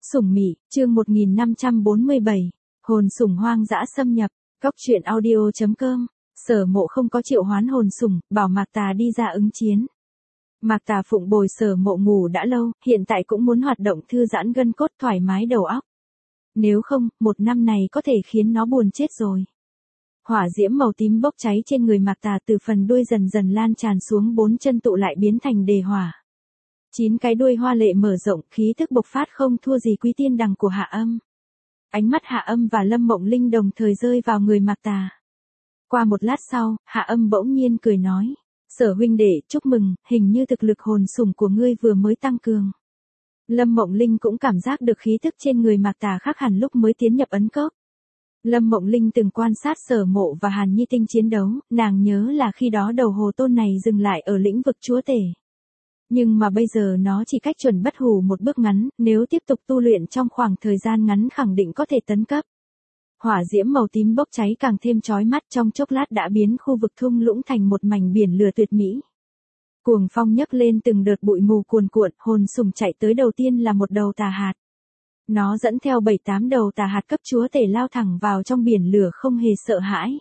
Sủng Mị, chương 1547, hồn sủng hoang dã xâm nhập, Cóc truyện audio.com, Sở Mộ không có triệu hoán hồn sủng, bảo Mạc Tà đi ra ứng chiến. Mạc Tà phụng bồi Sở Mộ ngủ đã lâu, hiện tại cũng muốn hoạt động thư giãn gân cốt thoải mái đầu óc. Nếu không, một năm này có thể khiến nó buồn chết rồi. Hỏa diễm màu tím bốc cháy trên người Mạc Tà từ phần đuôi dần dần lan tràn xuống 4 chân tụ lại biến thành đề hỏa. 9 cái đuôi hoa lệ mở rộng, khí thức bộc phát không thua gì Quý Tiên Đằng của Hạ Âm. Ánh mắt Hạ Âm và Lâm Mộng Linh đồng thời rơi vào người Mạc Tà. Qua một lát sau, Hạ Âm bỗng nhiên cười nói, Sở huynh đệ, chúc mừng, hình như thực lực hồn sủng của ngươi vừa mới tăng cường. Lâm Mộng Linh cũng cảm giác được khí thức trên người Mạc Tà khác hẳn lúc mới tiến nhập ấn cốc. Lâm Mộng Linh từng quan sát Sở Mộ và Hàn Nhi Tinh chiến đấu, nàng nhớ là khi đó đầu hồ tôn này dừng lại ở lĩnh vực chúa tể. Nhưng mà bây giờ nó chỉ cách chuẩn bất hủ một bước ngắn, nếu tiếp tục tu luyện trong khoảng thời gian ngắn khẳng định có thể tấn cấp. Hỏa diễm màu tím bốc cháy càng thêm chói mắt, trong chốc lát đã biến khu vực thung lũng thành một mảnh biển lửa tuyệt mỹ. Cuồng phong nhấc lên từng đợt bụi mù cuồn cuộn, hồn sủng chạy tới đầu tiên là một đầu tà hạt. Nó dẫn theo 7-8 đầu tà hạt cấp chúa tể lao thẳng vào trong biển lửa không hề sợ hãi.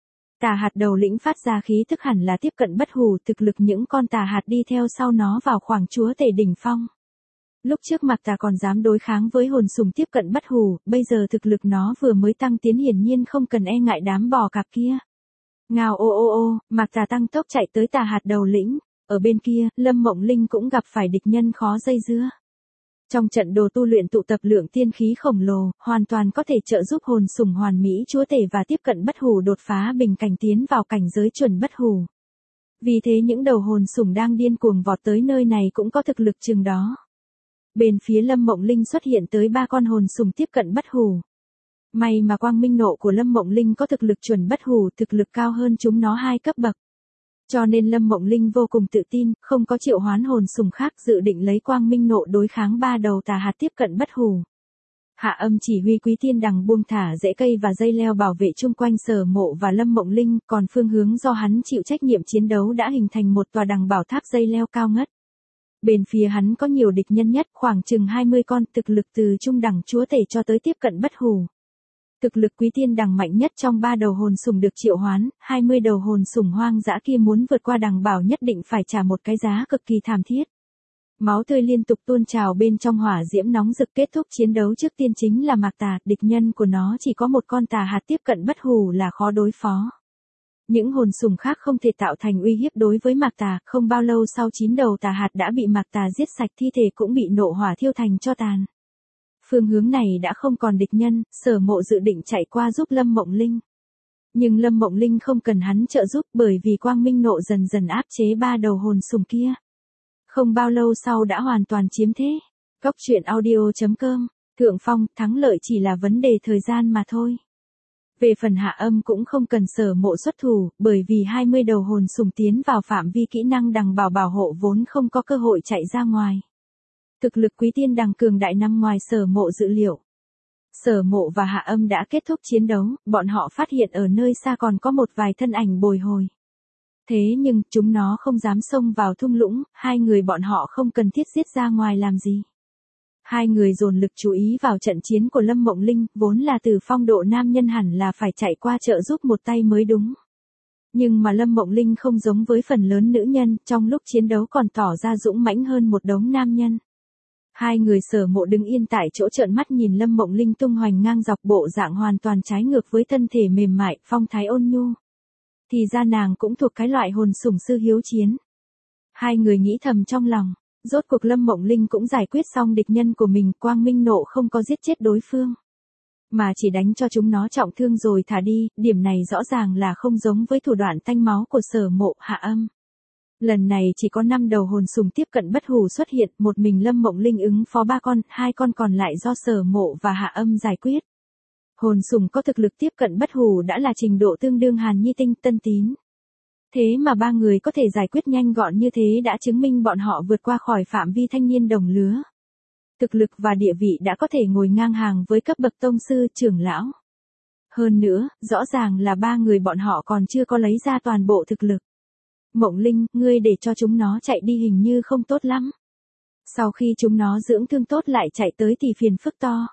Tà hạt đầu lĩnh phát ra khí thức hẳn là tiếp cận bất hủ, thực lực những con tà hạt đi theo sau nó vào khoảng chúa tể đỉnh phong. Lúc trước Mạc Tà còn dám đối kháng với hồn sủng tiếp cận bất hủ, bây giờ thực lực nó vừa mới tăng tiến hiển nhiên không cần e ngại đám bò cạp kia. Ngao ô ô ô, Mạc Tà tăng tốc chạy tới tà hạt đầu lĩnh, ở bên kia, Lâm Mộng Linh cũng gặp phải địch nhân khó dây dưa. Trong trận đồ tu luyện tụ tập lượng tiên khí khổng lồ, hoàn toàn có thể trợ giúp hồn sủng hoàn mỹ chúa tể và tiếp cận bất hủ đột phá bình cảnh tiến vào cảnh giới chuẩn bất hủ. Vì thế những đầu hồn sủng đang điên cuồng vọt tới nơi này cũng có thực lực chừng đó. Bên phía Lâm Mộng Linh xuất hiện tới 3 con hồn sủng tiếp cận bất hủ. May mà quang minh nộ của Lâm Mộng Linh có thực lực chuẩn bất hủ, thực lực cao hơn chúng nó 2 cấp bậc. Cho nên Lâm Mộng Linh vô cùng tự tin, không có triệu hoán hồn sủng khác, dự định lấy quang minh nộ đối kháng 3 đầu tà hạt tiếp cận bất hủ. Hạ Âm chỉ huy Quý Tiên Đằng buông thả rễ cây và dây leo bảo vệ chung quanh Sở Mộ và Lâm Mộng Linh, còn phương hướng do hắn chịu trách nhiệm chiến đấu đã hình thành một tòa đằng bảo tháp dây leo cao ngất. Bên phía hắn có nhiều địch nhân nhất, khoảng chừng 20 con, thực lực từ trung đẳng chúa tể cho tới tiếp cận bất hủ. Thực lực Quý Tiên Đằng mạnh nhất trong 3 đầu hồn sủng được triệu hoán, 20 đầu hồn sủng hoang dã kia muốn vượt qua đằng bảo nhất định phải trả một cái giá cực kỳ thảm thiết. Máu tươi liên tục tuôn trào bên trong hỏa diễm nóng rực. Kết thúc chiến đấu trước tiên chính là Mạc Tà, địch nhân của nó chỉ có một con tà hạt tiếp cận bất hủ là khó đối phó. Những hồn sủng khác không thể tạo thành uy hiếp đối với Mạc Tà, không bao lâu sau 9 đầu tà hạt đã bị Mạc Tà giết sạch, thi thể cũng bị nộ hỏa thiêu thành tro tàn. Phương hướng này đã không còn địch nhân, Sở Mộ dự định chạy qua giúp Lâm Mộng Linh. Nhưng Lâm Mộng Linh không cần hắn trợ giúp bởi vì quang minh nộ dần dần áp chế 3 đầu hồn sủng kia. Không bao lâu sau đã hoàn toàn chiếm thế. Cóc truyện audio.com, thượng phong, thắng lợi chỉ là vấn đề thời gian mà thôi. Về phần Hạ Âm cũng không cần Sở Mộ xuất thủ, bởi vì 20 đầu hồn sủng tiến vào phạm vi kỹ năng đằng bảo bảo hộ vốn không có cơ hội chạy ra ngoài. Thực lực Quý Tiên Đằng cường đại nằm ngoài Sở Mộ dự liệu. Sở Mộ và Hạ Âm đã kết thúc chiến đấu, bọn họ phát hiện ở nơi xa còn có một vài thân ảnh bồi hồi. Thế nhưng, chúng nó không dám xông vào thung lũng, 2 người bọn họ không cần thiết giết ra ngoài làm gì. 2 người dồn lực chú ý vào trận chiến của Lâm Mộng Linh, vốn là từ phong độ nam nhân hẳn là phải chạy qua trợ giúp một tay mới đúng. Nhưng mà Lâm Mộng Linh không giống với phần lớn nữ nhân, trong lúc chiến đấu còn tỏ ra dũng mãnh hơn một đống nam nhân. 2 người Sở Mộ đứng yên tại chỗ trợn mắt nhìn Lâm Mộng Linh tung hoành ngang dọc, bộ dạng hoàn toàn trái ngược với thân thể mềm mại, phong thái ôn nhu. Thì ra nàng cũng thuộc cái loại hồn sủng sư hiếu chiến. 2 người nghĩ thầm trong lòng, rốt cuộc Lâm Mộng Linh cũng giải quyết xong địch nhân của mình, quang minh nộ không có giết chết đối phương, mà chỉ đánh cho chúng nó trọng thương rồi thả đi, điểm này rõ ràng là không giống với thủ đoạn tanh máu của Sở Mộ, Hạ Âm. Lần này chỉ có 5 đầu hồn sủng tiếp cận bất hủ xuất hiện, một mình Lâm Mộng Linh ứng phó 3 con, 2 con còn lại do Sở Mộ và Hạ Âm giải quyết. Hồn sủng có thực lực tiếp cận bất hủ đã là trình độ tương đương Hàn Nhi Tinh, Tân Tín. Thế mà 3 người có thể giải quyết nhanh gọn như thế đã chứng minh bọn họ vượt qua khỏi phạm vi thanh niên đồng lứa. Thực lực và địa vị đã có thể ngồi ngang hàng với cấp bậc tông sư, trưởng lão. Hơn nữa, rõ ràng là 3 người bọn họ còn chưa có lấy ra toàn bộ thực lực. Mộng Linh, ngươi để cho chúng nó chạy đi hình như không tốt lắm. Sau khi chúng nó dưỡng thương tốt lại chạy tới thì phiền phức to.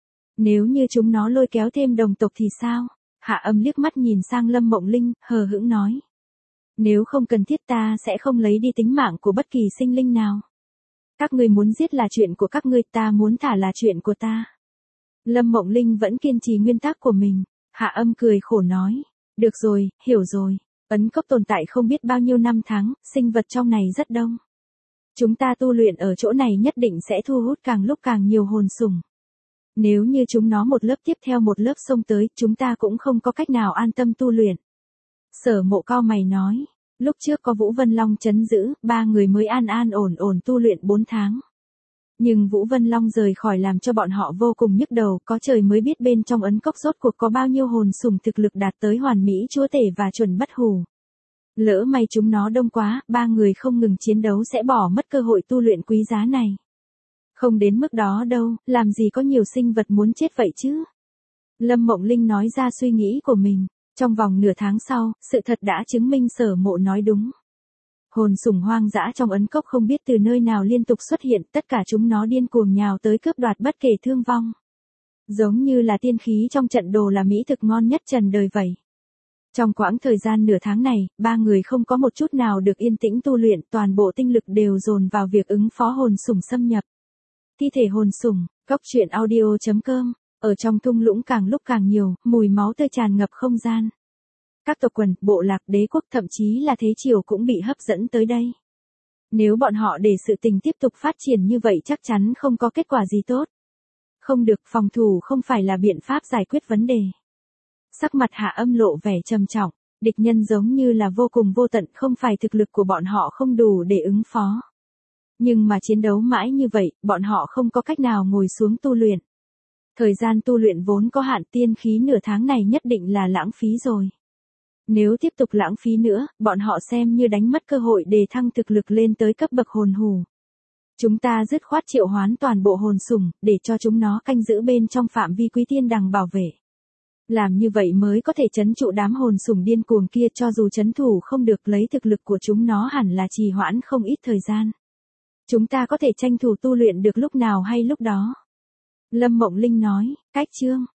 Nếu như chúng nó lôi kéo thêm đồng tộc thì sao? Hạ Âm liếc mắt nhìn sang Lâm Mộng Linh, hờ hững nói. Nếu không cần thiết ta sẽ không lấy đi tính mạng của bất kỳ sinh linh nào. Các ngươi muốn giết là chuyện của các ngươi, ta muốn thả là chuyện của ta. Lâm Mộng Linh vẫn kiên trì nguyên tắc của mình. Hạ Âm cười khổ nói. Được rồi, hiểu rồi. Ấn cốc tồn tại không biết bao nhiêu năm tháng, sinh vật trong này rất đông. Chúng ta tu luyện ở chỗ này nhất định sẽ thu hút càng lúc càng nhiều hồn sủng. Nếu như chúng nó một lớp tiếp theo một lớp xông tới, chúng ta cũng không có cách nào an tâm tu luyện. Sở Mộ cau mày nói, lúc trước có Vũ Vân Long trấn giữ, 3 người mới an an ổn ổn tu luyện 4 tháng. Nhưng Vũ Vân Long rời khỏi làm cho bọn họ vô cùng nhức đầu, có trời mới biết bên trong ấn cốc rốt cuộc có bao nhiêu hồn sủng thực lực đạt tới hoàn mỹ chúa tể và chuẩn bất hủ. Lỡ may chúng nó đông quá, 3 người không ngừng chiến đấu sẽ bỏ mất cơ hội tu luyện quý giá này. Không đến mức đó đâu, làm gì có nhiều sinh vật muốn chết vậy chứ? Lâm Mộng Linh nói ra suy nghĩ của mình. Trong vòng nửa tháng sau, sự thật đã chứng minh Sở Mộ nói đúng. Hồn sủng hoang dã trong ấn cốc không biết từ nơi nào liên tục xuất hiện, tất cả chúng nó điên cuồng nhào tới cướp đoạt bất kể thương vong. Giống như là tiên khí trong trận đồ là mỹ thực ngon nhất trần đời vậy. Trong quãng thời gian nửa tháng này, 3 người không có một chút nào được yên tĩnh tu luyện, toàn bộ tinh lực đều dồn vào việc ứng phó hồn sủng xâm nhập. Thi thể hồn sủng, coctruyện.audio.com. Ở trong thung lũng càng lúc càng nhiều, mùi máu tươi tràn ngập không gian. Các tộc quần, bộ lạc, đế quốc thậm chí là thế triều cũng bị hấp dẫn tới đây. Nếu bọn họ để sự tình tiếp tục phát triển như vậy chắc chắn không có kết quả gì tốt. Không được, phòng thủ không phải là biện pháp giải quyết vấn đề. Sắc mặt Hạ Âm lộ vẻ trầm trọng, địch nhân giống như là vô cùng vô tận, không phải thực lực của bọn họ không đủ để ứng phó. Nhưng mà chiến đấu mãi như vậy, bọn họ không có cách nào ngồi xuống tu luyện. Thời gian tu luyện vốn có hạn, tiên khí nửa tháng này nhất định là lãng phí rồi. Nếu tiếp tục lãng phí nữa, bọn họ xem như đánh mất cơ hội đề thăng thực lực lên tới cấp bậc hồn hủ. Chúng ta dứt khoát triệu hoán toàn bộ hồn sủng, để cho chúng nó canh giữ bên trong phạm vi Quý Tiên Đằng bảo vệ. Làm như vậy mới có thể trấn trụ đám hồn sủng điên cuồng kia, cho dù trấn thủ không được, lấy thực lực của chúng nó hẳn là trì hoãn không ít thời gian. Chúng ta có thể tranh thủ tu luyện được lúc nào hay lúc đó. Lâm Mộng Linh nói, cách chương.